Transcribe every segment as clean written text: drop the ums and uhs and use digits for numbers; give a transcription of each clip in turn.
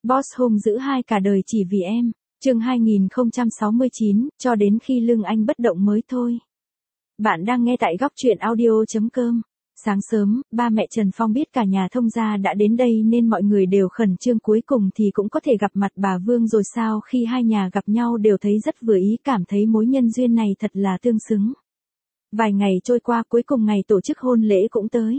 Boss hung dữ hai cả đời chỉ vì em. Chương 2069, cho đến khi lưng anh bất động mới thôi. Bạn đang nghe tại góc truyện audio.com. Sáng sớm, ba mẹ Trần Phong biết cả nhà thông gia đã đến đây nên mọi người đều khẩn trương, cuối cùng thì cũng có thể gặp mặt bà Vương rồi sao. Khi hai nhà gặp nhau đều thấy rất vừa ý, cảm thấy mối nhân duyên này thật là tương xứng. Vài ngày trôi qua, cuối cùng ngày tổ chức hôn lễ cũng tới.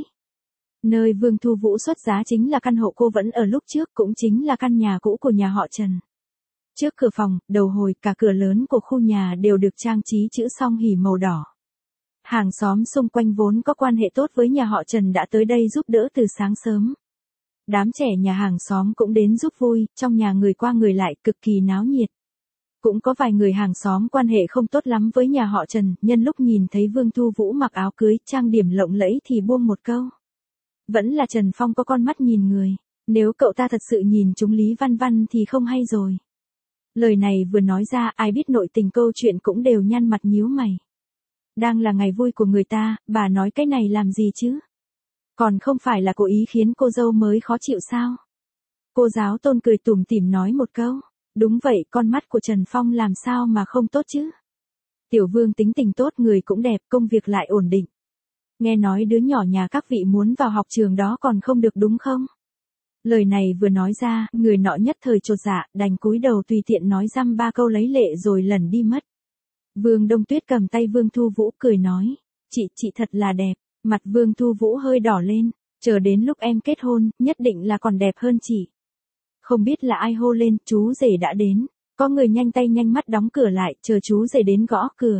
Nơi Vương Thu Vũ xuất giá chính là căn hộ cô vẫn ở lúc trước, cũng chính là căn nhà cũ của nhà họ Trần. Trước cửa phòng, đầu hồi, cả cửa lớn của khu nhà đều được trang trí chữ song hỷ màu đỏ. Hàng xóm xung quanh vốn có quan hệ tốt với nhà họ Trần đã tới đây giúp đỡ từ sáng sớm. Đám trẻ nhà hàng xóm cũng đến giúp vui, trong nhà người qua người lại cực kỳ náo nhiệt. Cũng có vài người hàng xóm quan hệ không tốt lắm với nhà họ Trần, nhân lúc nhìn thấy Vương Thu Vũ mặc áo cưới, trang điểm lộng lẫy thì buông một câu. Vẫn là Trần Phong có con mắt nhìn người, nếu cậu ta thật sự nhìn trúng Lý Văn Văn thì không hay rồi. Lời này vừa nói ra, ai biết nội tình câu chuyện cũng đều nhăn mặt nhíu mày. Đang là ngày vui của người ta, bà nói cái này làm gì chứ? Còn không phải là cố ý khiến cô dâu mới khó chịu sao? Cô giáo Tôn cười tủm tỉm nói một câu. Đúng vậy, con mắt của Trần Phong làm sao mà không tốt chứ? Tiểu Vương tính tình tốt, người cũng đẹp, công việc lại ổn định. Nghe nói đứa nhỏ nhà các vị muốn vào học trường đó còn không được đúng không? Lời này vừa nói ra, người nọ nhất thời chột dạ, đành cúi đầu tùy tiện nói dăm ba câu lấy lệ rồi lẩn đi mất. Vương Đông Tuyết cầm tay Vương Thu Vũ cười nói, chị thật là đẹp. Mặt Vương Thu Vũ hơi đỏ lên, chờ đến lúc em kết hôn, nhất định là còn đẹp hơn chị. Không biết là ai hô lên, chú rể đã đến. Có người nhanh tay nhanh mắt đóng cửa lại, chờ chú rể đến gõ cửa.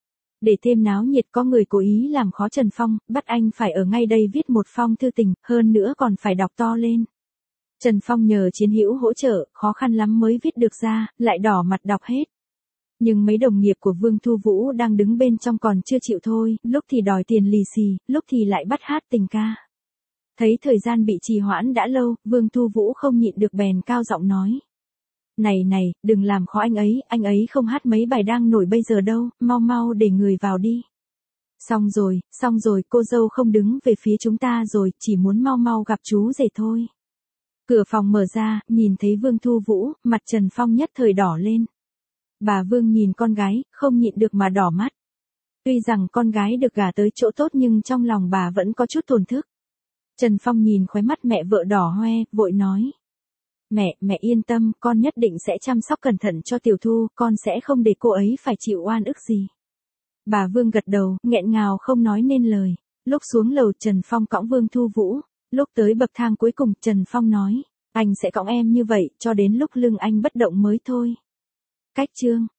Để thêm náo nhiệt, có người cố ý làm khó Trần Phong, bắt anh phải ở ngay đây viết một phong thư tình, hơn nữa còn phải đọc to lên. Trần Phong nhờ chiến hữu hỗ trợ, khó khăn lắm mới viết được ra, lại đỏ mặt đọc hết. Nhưng mấy đồng nghiệp của Vương Thu Vũ đang đứng bên trong còn chưa chịu thôi, lúc thì đòi tiền lì xì, lúc thì lại bắt hát tình ca. Thấy thời gian bị trì hoãn đã lâu, Vương Thu Vũ không nhịn được bèn cao giọng nói. Này, đừng làm khó anh ấy không hát mấy bài đang nổi bây giờ đâu, mau để người vào đi. Xong rồi, cô dâu không đứng về phía chúng ta rồi, chỉ muốn mau gặp chú rể thôi. Cửa phòng mở ra, nhìn thấy Vương Thu Vũ, mặt Trần Phong nhất thời đỏ lên. Bà Vương nhìn con gái, không nhịn được mà đỏ mắt. Tuy rằng con gái được gả tới chỗ tốt nhưng trong lòng bà vẫn có chút thổn thức. Trần Phong nhìn khóe mắt mẹ vợ đỏ hoe, vội nói. Mẹ yên tâm, con nhất định sẽ chăm sóc cẩn thận cho Tiểu Thu, con sẽ không để cô ấy phải chịu oan ức gì. Bà Vương gật đầu, nghẹn ngào không nói nên lời. Lúc xuống lầu Trần Phong cõng Vương Thu Vũ, lúc tới bậc thang cuối cùng Trần Phong nói, anh sẽ cõng em như vậy, cho đến lúc lưng anh bất động mới thôi. Cách chương